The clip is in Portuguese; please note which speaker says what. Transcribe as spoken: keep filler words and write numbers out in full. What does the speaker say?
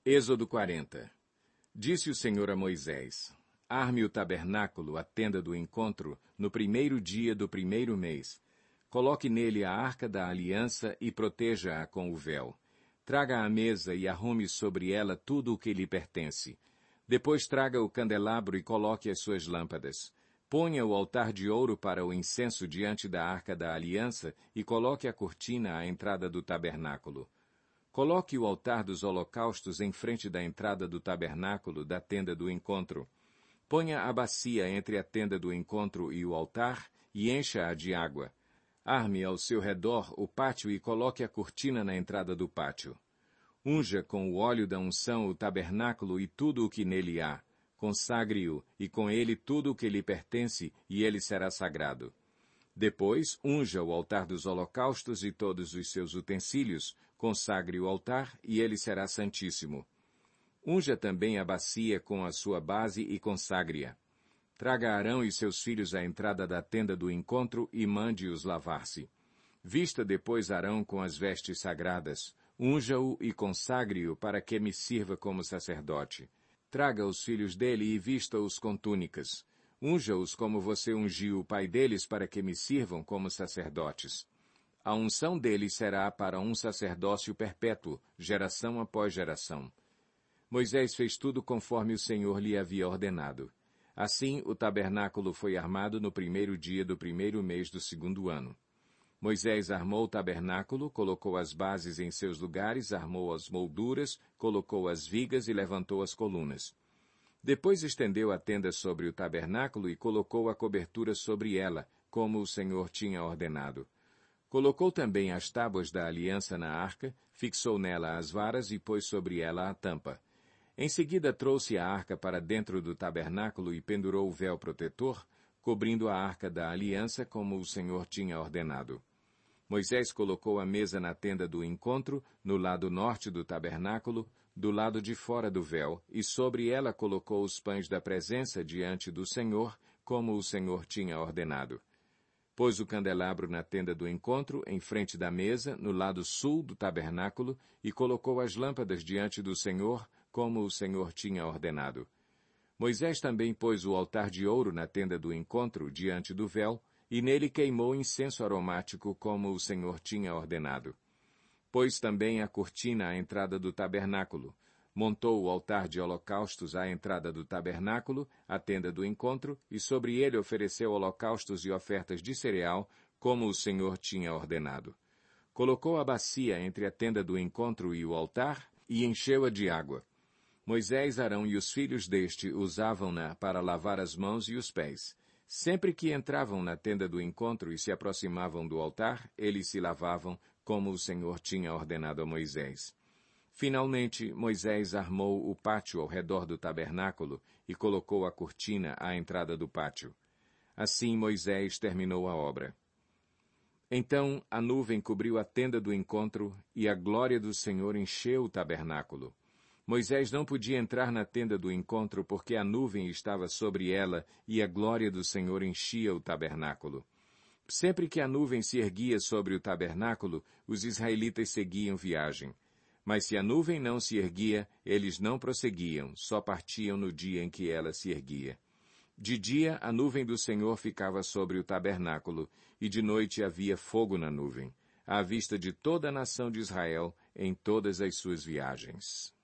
Speaker 1: Êxodo quarenta. Disse o Senhor a Moisés: Arme o tabernáculo, a tenda do encontro, no primeiro dia do primeiro mês. Coloque nele a arca da aliança e proteja-a com o véu. Traga a mesa e arrume sobre ela tudo o que lhe pertence. Depois traga o candelabro e coloque as suas lâmpadas. Ponha o altar de ouro para o incenso diante da arca da aliança e coloque a cortina à entrada do tabernáculo. Coloque o altar dos holocaustos em frente da entrada do tabernáculo da tenda do encontro. Ponha a bacia entre a tenda do encontro e o altar e encha-a de água. Arme ao seu redor o pátio e coloque a cortina na entrada do pátio. Unja com o óleo da unção o tabernáculo e tudo o que nele há. Consagre-o, e com ele tudo o que lhe pertence, e ele será sagrado. Depois, unja o altar dos holocaustos e todos os seus utensílios, consagre o altar, e ele será santíssimo. Unja também a bacia com a sua base e consagre-a. Traga Arão e seus filhos à entrada da tenda do encontro e mande-os lavar-se. Vista depois Arão com as vestes sagradas, unja-o e consagre-o para que me sirva como sacerdote. Traga os filhos dele e vista-os com túnicas. Unja-os como você ungiu o pai deles para que me sirvam como sacerdotes. A unção deles será para um sacerdócio perpétuo, geração após geração. Moisés fez tudo conforme o Senhor lhe havia ordenado. Assim, o tabernáculo foi armado no primeiro dia do primeiro mês do segundo ano. Moisés armou o tabernáculo, colocou as bases em seus lugares, armou as molduras, colocou as vigas e levantou as colunas. Depois estendeu a tenda sobre o tabernáculo e colocou a cobertura sobre ela, como o Senhor tinha ordenado. Colocou também as tábuas da aliança na arca, fixou nela as varas e pôs sobre ela a tampa. Em seguida trouxe a arca para dentro do tabernáculo e pendurou o véu protetor, cobrindo a arca da aliança como o Senhor tinha ordenado. Moisés colocou a mesa na tenda do encontro, no lado norte do tabernáculo, do lado de fora do véu, e sobre ela colocou os pães da presença diante do Senhor, como o Senhor tinha ordenado. Pôs o candelabro na tenda do encontro, em frente da mesa, no lado sul do tabernáculo, e colocou as lâmpadas diante do Senhor, como o Senhor tinha ordenado. Moisés também pôs o altar de ouro na tenda do encontro, diante do véu, e nele queimou incenso aromático, como o Senhor tinha ordenado. Pôs também a cortina à entrada do tabernáculo, montou o altar de holocaustos à entrada do tabernáculo, a tenda do encontro, e sobre ele ofereceu holocaustos e ofertas de cereal, como o Senhor tinha ordenado. Colocou a bacia entre a tenda do encontro e o altar, e encheu-a de água. Moisés, Arão e os filhos deste usavam-na para lavar as mãos e os pés. Sempre que entravam na tenda do encontro e se aproximavam do altar, eles se lavavam, como o Senhor tinha ordenado a Moisés. Finalmente, Moisés armou o pátio ao redor do tabernáculo e colocou a cortina à entrada do pátio. Assim Moisés terminou a obra. Então a nuvem cobriu a tenda do encontro e a glória do Senhor encheu o tabernáculo. Moisés não podia entrar na tenda do encontro porque a nuvem estava sobre ela e a glória do Senhor enchia o tabernáculo. Sempre que a nuvem se erguia sobre o tabernáculo, os israelitas seguiam viagem. Mas se a nuvem não se erguia, eles não prosseguiam, só partiam no dia em que ela se erguia. De dia, a nuvem do Senhor ficava sobre o tabernáculo, e de noite havia fogo na nuvem, à vista de toda a nação de Israel em todas as suas viagens.